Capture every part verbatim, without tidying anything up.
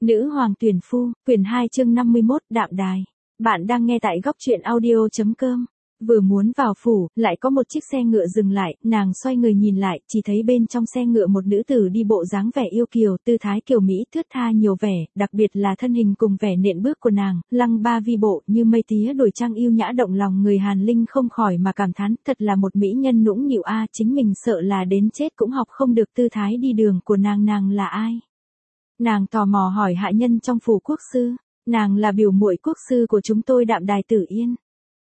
Nữ hoàng tuyển phu, quyển hai chương năm mươi mốt, đạm đài. Bạn đang nghe tại góc truyện audio chấm com. Vừa muốn vào phủ, lại có một chiếc xe ngựa dừng lại, nàng xoay người nhìn lại, chỉ thấy bên trong xe ngựa một nữ tử đi bộ dáng vẻ yêu kiều, tư thái kiều mỹ thướt tha nhiều vẻ, đặc biệt là thân hình cùng vẻ nện bước của nàng, lăng ba vi bộ như mây tía đổi trang yêu nhã động lòng người. Hàn Linh không khỏi mà cảm thán, thật là một mỹ nhân nũng nịu a, chính mình sợ là đến chết cũng học không được tư thái đi đường của nàng. Nàng là ai? Nàng tò mò hỏi hạ nhân trong phủ quốc sư. Nàng là biểu muội quốc sư của chúng tôi Đạm Đài Tử Yên.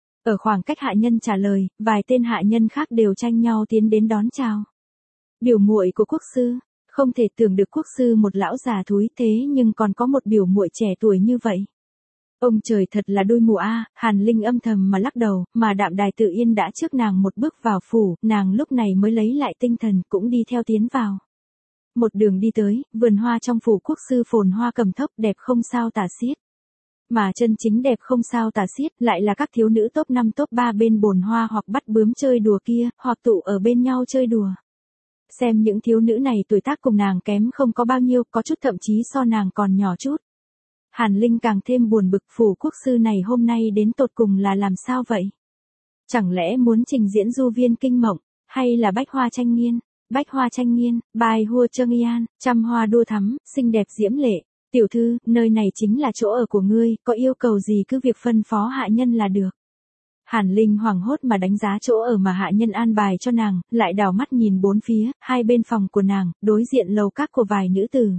Ở khoảng cách hạ nhân trả lời, vài tên hạ nhân khác đều tranh nhau tiến đến đón chào. Biểu muội của quốc sư, không thể tưởng được quốc sư một lão già thúi thế nhưng còn có một biểu muội trẻ tuổi như vậy. Ông trời thật là đôi mùa a, Hàn Linh âm thầm mà lắc đầu, mà Đạm Đài Tử Yên đã trước nàng một bước vào phủ, nàng lúc này mới lấy lại tinh thần cũng đi theo tiến vào. Một đường đi tới, vườn hoa trong phủ quốc sư phồn hoa cầm thốc đẹp không sao tả xiết. Mà chân chính đẹp không sao tả xiết lại là các thiếu nữ top năm top ba bên bồn hoa hoặc bắt bướm chơi đùa kia, hoặc tụ ở bên nhau chơi đùa. Xem những thiếu nữ này tuổi tác cùng nàng kém không có bao nhiêu, có chút thậm chí so nàng còn nhỏ chút. Hàn Linh càng thêm buồn bực, phủ quốc sư này hôm nay đến tột cùng là làm sao vậy? Chẳng lẽ muốn trình diễn du viên kinh mộng, hay là bách hoa tranh nghiên? Bách hoa tranh nghiên, bài hua trâng yan, trăm hoa đua thắm, xinh đẹp diễm lệ. Tiểu thư, nơi này chính là chỗ ở của ngươi, có yêu cầu gì cứ việc phân phó hạ nhân là được. Hàn Linh hoảng hốt mà đánh giá chỗ ở mà hạ nhân an bài cho nàng, lại đảo mắt nhìn bốn phía, hai bên phòng của nàng, đối diện lầu các của vài nữ tử.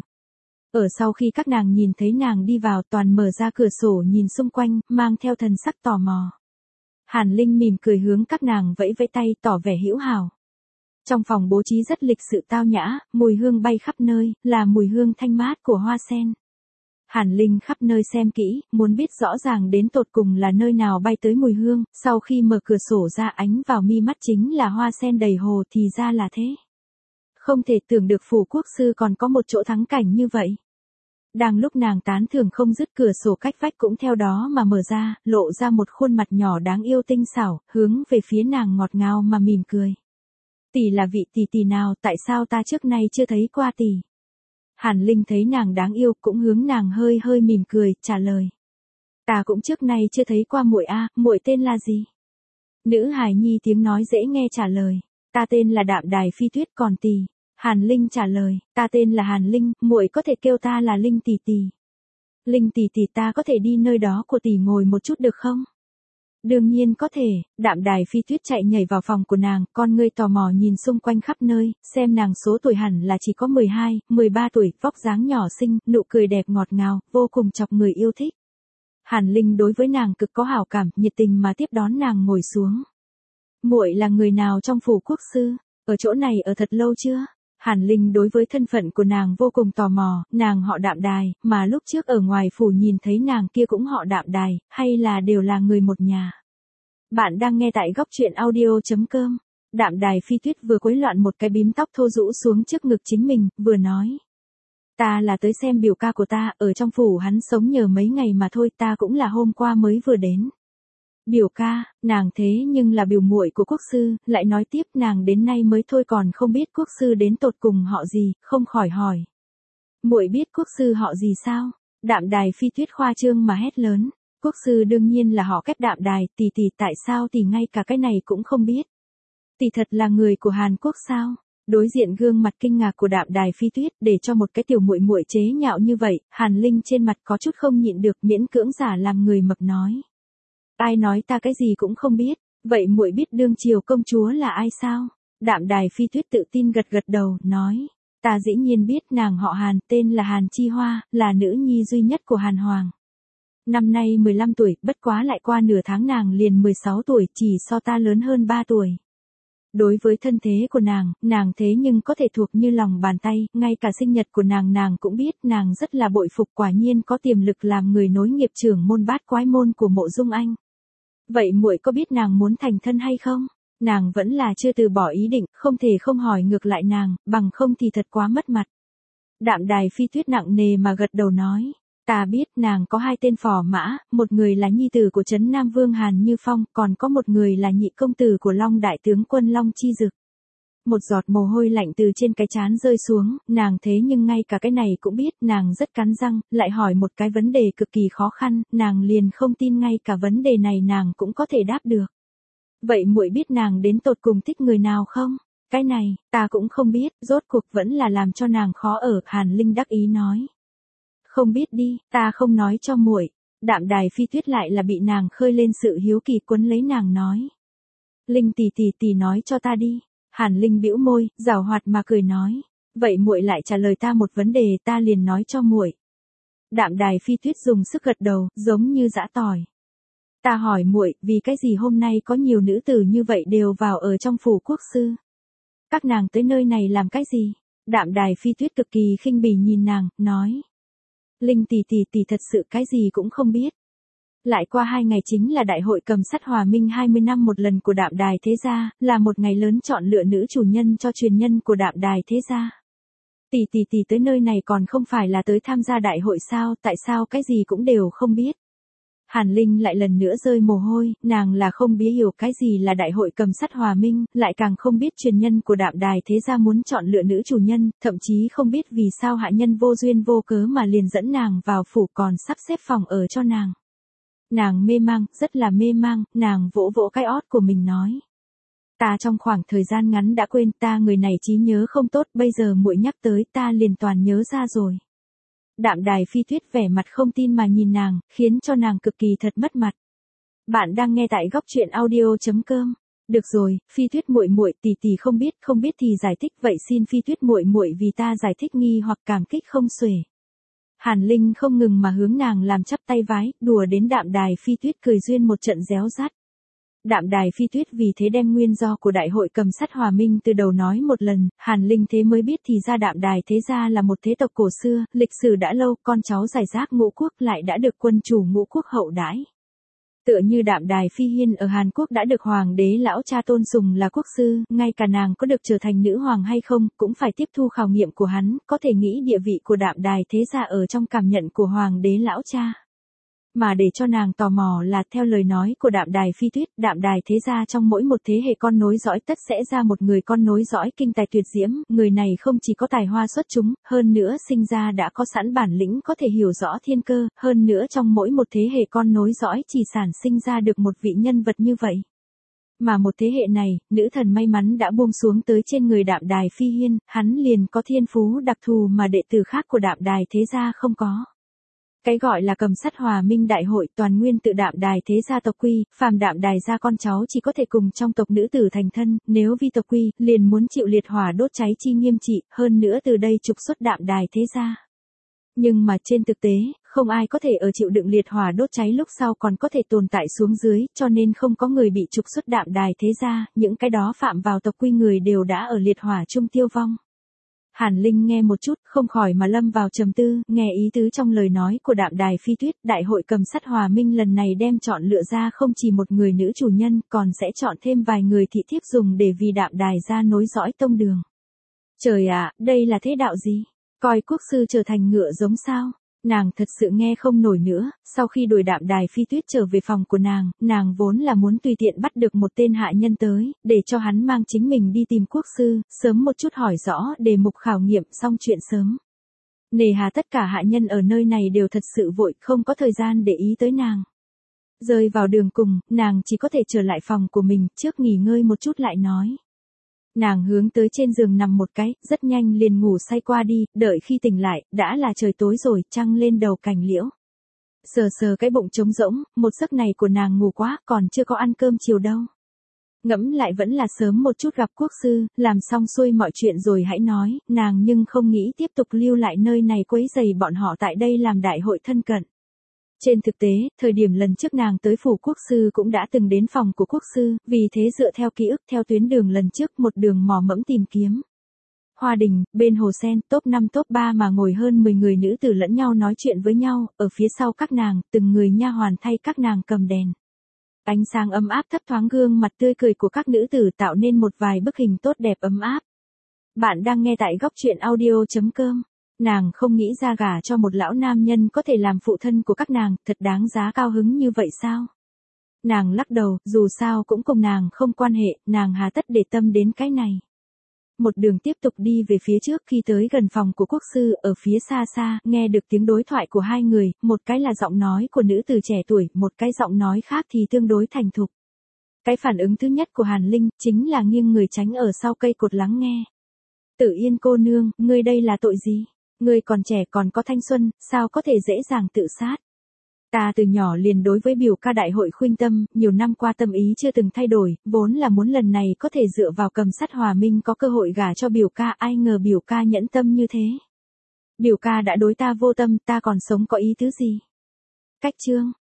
Ở sau khi các nàng nhìn thấy nàng đi vào, toàn mở ra cửa sổ nhìn xung quanh, mang theo thần sắc tò mò. Hàn Linh mỉm cười hướng các nàng vẫy vẫy tay tỏ vẻ hữu hảo. Trong phòng bố trí rất lịch sự tao nhã, mùi hương bay khắp nơi, là mùi hương thanh mát của hoa sen. Hàn Linh khắp nơi xem kỹ, muốn biết rõ ràng đến tột cùng là nơi nào bay tới mùi hương, sau khi mở cửa sổ ra ánh vào mi mắt chính là hoa sen đầy hồ, thì ra là thế. Không thể tưởng được phủ quốc sư còn có một chỗ thắng cảnh như vậy. Đang lúc nàng tán thưởng không dứt, cửa sổ cách vách cũng theo đó mà mở ra, lộ ra một khuôn mặt nhỏ đáng yêu tinh xảo, hướng về phía nàng ngọt ngào mà mỉm cười. Tỷ là vị tỷ tỷ nào, tại sao ta trước nay chưa thấy qua tỷ? Hàn Linh thấy nàng đáng yêu cũng hướng nàng hơi hơi mỉm cười, trả lời. Ta cũng trước nay chưa thấy qua muội a, muội tên là gì? Nữ hài nhi tiếng nói dễ nghe trả lời. Ta tên là Đạm Đài Phi Tuyết, còn tỷ? Hàn Linh trả lời, ta tên là Hàn Linh, muội có thể kêu ta là Linh tỷ tỷ. Linh tỷ tỷ, ta có thể đi nơi đó của tỷ ngồi một chút được không? Đương nhiên có thể. Đạm Đài Phi Tuyết chạy nhảy vào phòng của nàng, con ngươi tò mò nhìn xung quanh khắp nơi, xem nàng số tuổi hẳn là chỉ có mười hai, mười ba tuổi, vóc dáng nhỏ xinh, nụ cười đẹp ngọt ngào, vô cùng chọc người yêu thích. Hàn Linh đối với nàng cực có hảo cảm, nhiệt tình mà tiếp đón nàng ngồi xuống. Muội là người nào trong phủ quốc sư? Ở chỗ này ở thật lâu chưa? Hàn Linh đối với thân phận của nàng vô cùng tò mò, nàng họ Đạm Đài, mà lúc trước ở ngoài phủ nhìn thấy nàng kia cũng họ Đạm Đài, hay là đều là người một nhà. Bạn đang nghe tại góc truyện audio chấm com. Đạm Đài Phi Tuyết vừa quấy loạn một cái bím tóc thô rũ xuống trước ngực chính mình, vừa nói. Ta là tới xem biểu ca của ta, ở trong phủ hắn sống nhờ mấy ngày mà thôi, ta cũng là hôm qua mới vừa đến. Biểu ca, nàng thế nhưng là biểu muội của quốc sư, lại nói tiếp nàng đến nay mới thôi còn không biết quốc sư đến tột cùng họ gì, không khỏi hỏi. Muội biết quốc sư họ gì sao? Đạm Đài Phi Tuyết khoa trương mà hét lớn. Quốc sư đương nhiên là họ Kép Đạm Đài, tỷ tỷ, tại sao tỷ ngay cả cái này cũng không biết? Tỷ thật là người của Hàn Quốc sao? Đối diện gương mặt kinh ngạc của Đạm Đài Phi Tuyết, để cho một cái tiểu muội muội chế nhạo như vậy, Hàn Linh trên mặt có chút không nhịn được, miễn cưỡng giả làm người mập nói. Ai nói ta cái gì cũng không biết, vậy muội biết đương triều công chúa là ai sao? Đạm Đài Phi Tuyết tự tin gật gật đầu, nói. Ta dĩ nhiên biết, nàng họ Hàn, tên là Hàn Chi Hoa, là nữ nhi duy nhất của Hàn Hoàng. Năm nay mười lăm tuổi, bất quá lại qua nửa tháng nàng liền mười sáu tuổi, chỉ so ta lớn hơn ba tuổi. Đối với thân thế của nàng, nàng thế nhưng có thể thuộc như lòng bàn tay, ngay cả sinh nhật của nàng nàng cũng biết, nàng rất là bội phục, quả nhiên có tiềm lực làm người nối nghiệp trưởng môn bát quái môn của Mộ Dung Anh. Vậy muội có biết nàng muốn thành thân hay không? Nàng vẫn là chưa từ bỏ ý định, không thể không hỏi ngược lại nàng, bằng không thì thật quá mất mặt. Đạm Đài Phi Tuyết nặng nề mà gật đầu nói. Ta biết nàng có hai tên phò mã, một người là nhi tử của Trấn Nam Vương Hàn Như Phong, còn có một người là nhị công tử của Long Đại tướng quân Long Chi Dực. một giọt mồ hôi lạnh từ trên cái trán rơi xuống, nàng thế nhưng ngay cả cái này cũng biết, nàng rất cắn răng, lại hỏi một cái vấn đề cực kỳ khó khăn, nàng liền không tin ngay cả vấn đề này nàng cũng có thể đáp được. Vậy muội biết nàng đến tột cùng thích người nào không? Cái này, ta cũng không biết, rốt cuộc vẫn là làm cho nàng khó ở, Hàn Linh đắc ý nói. Không biết đi, ta không nói cho muội. Đạm Đài Phi Tuyết lại là bị nàng khơi lên sự hiếu kỳ quấn lấy nàng nói. Linh tỷ tỷ tỷ nói cho ta đi. Hàn Linh bĩu môi, giảo hoạt mà cười nói. Vậy muội lại trả lời ta một vấn đề, ta liền nói cho muội. Đạm Đài Phi Tuyết dùng sức gật đầu, giống như giã tỏi. Ta hỏi muội, vì cái gì hôm nay có nhiều nữ tử như vậy đều vào ở trong phủ quốc sư? Các nàng tới nơi này làm cái gì? Đạm Đài Phi Tuyết cực kỳ khinh bỉ nhìn nàng, nói. Linh tỷ tỷ tỷ thật sự cái gì cũng không biết. Lại qua hai ngày chính là đại hội cầm sắt hòa minh hai mươi năm một lần của Đạm Đài Thế Gia, là một ngày lớn chọn lựa nữ chủ nhân cho truyền nhân của Đạm Đài Thế Gia. Tỷ tỷ tỷ tới nơi này còn không phải là tới tham gia đại hội sao, tại sao cái gì cũng đều không biết. Hàn Linh lại lần nữa rơi mồ hôi, nàng là không biết hiểu cái gì là đại hội cầm sắt hòa minh, lại càng không biết truyền nhân của Đạm Đài Thế Gia muốn chọn lựa nữ chủ nhân, thậm chí không biết vì sao hạ nhân vô duyên vô cớ mà liền dẫn nàng vào phủ còn sắp xếp phòng ở cho nàng. Nàng mê mang, rất là mê mang, nàng vỗ vỗ cái ót của mình nói. Ta trong khoảng thời gian ngắn đã quên, ta người này trí nhớ không tốt, bây giờ muội nhắc tới ta liền toàn nhớ ra rồi. Đạm Đài Phi Tuyết vẻ mặt không tin mà nhìn nàng, khiến cho nàng cực kỳ thật mất mặt. Bạn đang nghe tại góc truyện audio chấm com. Được rồi, Phi Tuyết muội muội, tỷ tỷ không biết, không biết thì giải thích, vậy xin Phi Tuyết muội muội vì ta giải thích nghi hoặc cảm kích không xuể. Hàn Linh không ngừng mà hướng nàng làm chắp tay vái, đùa đến Đạm Đài Phi Tuyết cười duyên một trận réo rắt. Đạm Đài Phi Tuyết vì thế đem nguyên do của đại hội cầm sắt hòa minh từ đầu nói một lần, Hàn Linh thế mới biết thì ra Đạm Đài Thế Gia là một thế tộc cổ xưa, lịch sử đã lâu, con cháu giải rác ngũ quốc lại đã được quân chủ ngũ quốc hậu đãi. Tựa như Đạm Đài Phi Hiên ở Hàn Quốc đã được hoàng đế lão cha tôn sùng là quốc sư, ngay cả nàng có được trở thành nữ hoàng hay không, cũng phải tiếp thu khảo nghiệm của hắn, có thể nghĩ địa vị của Đạm Đài Thế Gia ở trong cảm nhận của hoàng đế lão cha. Mà để cho nàng tò mò là theo lời nói của Đạm Đài Phi Tuyết, Đạm Đài Thế Gia trong mỗi một thế hệ con nối dõi tất sẽ ra một người con nối dõi kinh tài tuyệt diễm, người này không chỉ có tài hoa xuất chúng, hơn nữa sinh ra đã có sẵn bản lĩnh có thể hiểu rõ thiên cơ, hơn nữa trong mỗi một thế hệ con nối dõi chỉ sản sinh ra được một vị nhân vật như vậy. Mà một thế hệ này, nữ thần may mắn đã buông xuống tới trên người Đạm Đài Phi Hiên, hắn liền có thiên phú đặc thù mà đệ tử khác của Đạm Đài Thế Gia không có. Cái gọi là cầm sắt hòa minh đại hội toàn nguyên tự Đạm Đài Thế Gia tộc quy, phàm Đạm Đài gia con cháu chỉ có thể cùng trong tộc nữ tử thành thân, nếu vi tộc quy, liền muốn chịu liệt hỏa đốt cháy chi nghiêm trị, hơn nữa từ đây trục xuất Đạm Đài Thế Gia. Nhưng mà trên thực tế, không ai có thể ở chịu đựng liệt hỏa đốt cháy lúc sau còn có thể tồn tại xuống dưới, cho nên không có người bị trục xuất Đạm Đài Thế Gia, những cái đó phạm vào tộc quy người đều đã ở liệt hỏa chung tiêu vong. Hàn Linh nghe một chút, không khỏi mà lâm vào trầm tư, nghe ý tứ trong lời nói của Đạm Đài Phi Tuyết, đại hội cầm sắt hòa minh lần này đem chọn lựa ra không chỉ một người nữ chủ nhân, còn sẽ chọn thêm vài người thị thiếp dùng để vì Đạm Đài gia nối dõi tông đường. Trời ạ, đây là thế đạo gì? Coi quốc sư trở thành ngựa giống sao? Nàng thật sự nghe không nổi nữa, sau khi đuổi Đạm Đài Phi Tuyết trở về phòng của nàng, nàng vốn là muốn tùy tiện bắt được một tên hạ nhân tới, để cho hắn mang chính mình đi tìm quốc sư, sớm một chút hỏi rõ đề mục khảo nghiệm xong chuyện sớm. Nề hà tất cả hạ nhân ở nơi này đều thật sự vội, không có thời gian để ý tới nàng. Rơi vào đường cùng, nàng chỉ có thể trở lại phòng của mình, trước nghỉ ngơi một chút lại nói. Nàng hướng tới trên giường nằm một cái, rất nhanh liền ngủ say qua đi, đợi khi tỉnh lại, đã là trời tối rồi, trăng lên đầu cành liễu. Sờ sờ cái bụng trống rỗng, một giấc này của nàng ngủ quá, còn chưa có ăn cơm chiều đâu. Ngẫm lại vẫn là sớm một chút gặp quốc sư, làm xong xuôi mọi chuyện rồi hãy nói, nàng nhưng không nghĩ tiếp tục lưu lại nơi này quấy rầy bọn họ tại đây làm đại hội thân cận. Trên thực tế, thời điểm lần trước nàng tới phủ quốc sư cũng đã từng đến phòng của quốc sư, vì thế dựa theo ký ức theo tuyến đường lần trước một đường mò mẫm tìm kiếm. Hoa đình, bên hồ sen, top năm top ba mà ngồi hơn mười người nữ tử lẫn nhau nói chuyện với nhau, ở phía sau các nàng, từng người nha hoàn thay các nàng cầm đèn. Ánh sáng ấm áp thấp thoáng gương mặt tươi cười của các nữ tử tạo nên một vài bức hình tốt đẹp ấm áp. Bạn đang nghe tại góc truyện audio chấm com. Nàng không nghĩ ra gả cho một lão nam nhân có thể làm phụ thân của các nàng, thật đáng giá cao hứng như vậy sao? Nàng lắc đầu, dù sao cũng cùng nàng không quan hệ, nàng hà tất để tâm đến cái này. một đường tiếp tục đi về phía trước. Khi tới gần phòng của quốc sư, ở phía xa xa, nghe được tiếng đối thoại của hai người, một cái là giọng nói của nữ tử trẻ tuổi, một cái giọng nói khác thì tương đối thành thục. Cái phản ứng thứ nhất của Hàn Linh, chính là nghiêng người tránh ở sau cây cột lắng nghe. Tử Yên cô nương, ngươi đây là tội gì? Ngươi còn trẻ còn có thanh xuân, sao có thể dễ dàng tự sát? Ta từ nhỏ liền đối với biểu ca đại hội khuynh tâm, nhiều năm qua tâm ý chưa từng thay đổi, vốn là muốn lần này có thể dựa vào Cầm Sắt Hòa Minh có cơ hội gả cho biểu ca, ai ngờ biểu ca nhẫn tâm như thế. Biểu ca đã đối ta vô tâm, ta còn sống có ý tứ gì? Cách chương